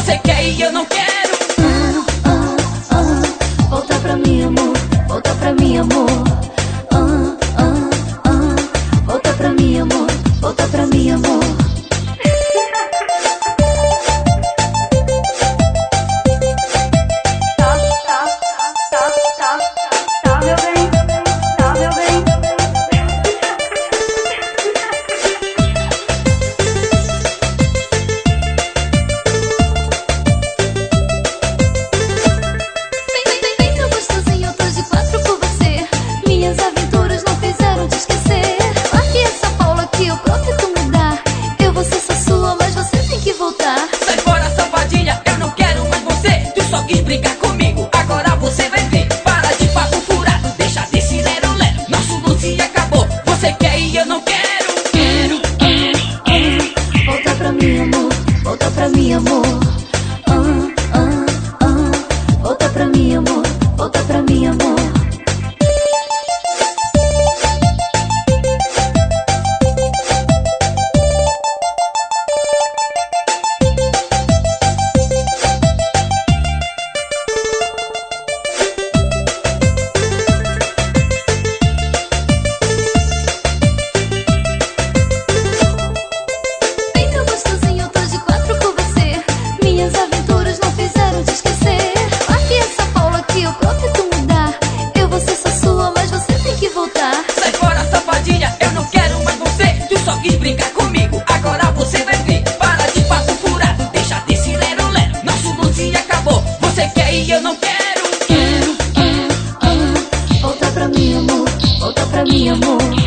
Você quer e eu não quero. Volta pra mim, amor. Volta pra mim, amor. Volta pra mim, amor. Volta pra mim, amor. Meu bem, meu bem. Vem, meu gostosinho, eu tô de quatro por você. Minhas aventuras não fizeram te esquecer. Aqui essa Paula que eu prometo mudar. Eu vou ser só sua, mas você tem que voltar. Sai fora, safadinha, eu não quero mais você. Tu só quis brincar comigo, agora você vai ver. Para de papo furado, deixa desse lero-lero. Nosso lance acabou, você quer e eu não quero. Volta pra mim, amor. Volta pra mim, amor. Volta pra mim, amor. Volta pra mim, amor. Vem, meu gostosinho, eu tô de quatro por você. Minhas aventuras não fizeram te esquecer. Aqui essa Paula que eu prometo mudar. Eu vou ser só sua, mas você tem que voltar. Sai fora, safadinha, eu não quero mais você. Tu só quis brincar comigo, agora você vai ver. Para de papo furado, deixa desse lero-lero. Nosso lance acabou, você quer e eu não quero. Volta pra mim, amor. Volta pra mim, amor.